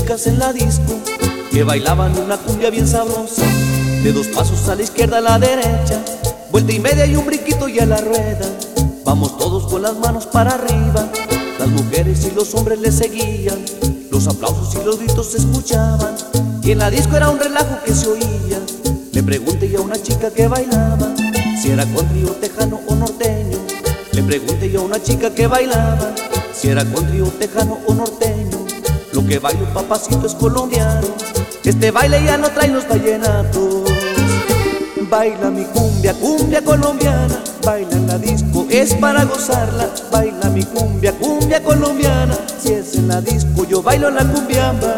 chicas en la disco que bailaban una cumbia bien sabrosa, de 2 pasos a la izquierda, a la derecha, vuelta y media y un brinquito y a la rueda. Vamos todos con las manos para arriba, las mujeres y los hombres le seguían, los aplausos y los gritos se escuchaban, y en la disco era un relajo que se oía. Le pregunté yo a una chica que bailaba si era country o tejano o norteño. Le pregunté yo a una chica que bailaba si era country o tejano o norteño. Lo que bailo, papacito, es colombiano. Este baile ya no trae los vallenatos. Baila mi cumbia, cumbia colombiana. Baila en la disco, es para gozarla. Baila mi cumbia, cumbia colombiana. Si es en la disco, yo bailo la cumbiamba.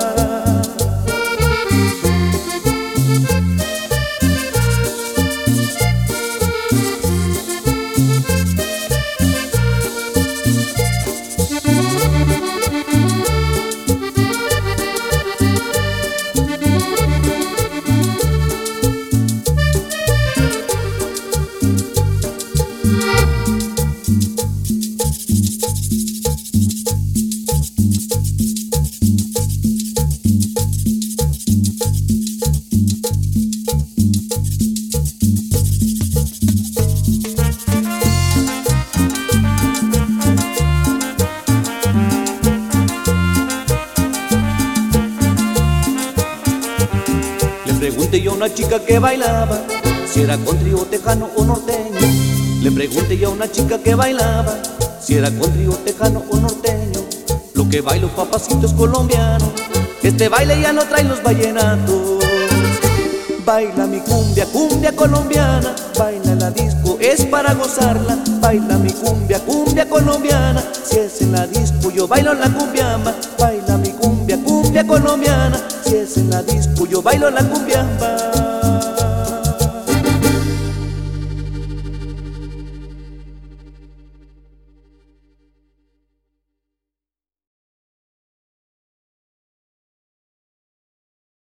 Le pregunté yo a una chica que bailaba si era country o tejano o norteño. Le pregunté yo a una chica que bailaba si era country o tejano o norteño. Lo que bailo, papacito, es colombiano. Este baile ya no trae los vallenatos. Baila mi cumbia, cumbia colombiana. Baila en la disco, es para gozarla. Baila mi cumbia, cumbia colombiana. Si es en la disco, yo bailo la cumbiamba. Baila mi cumbia, cumbia colombiana. Si es en la disco, yo bailo la cumbiamba.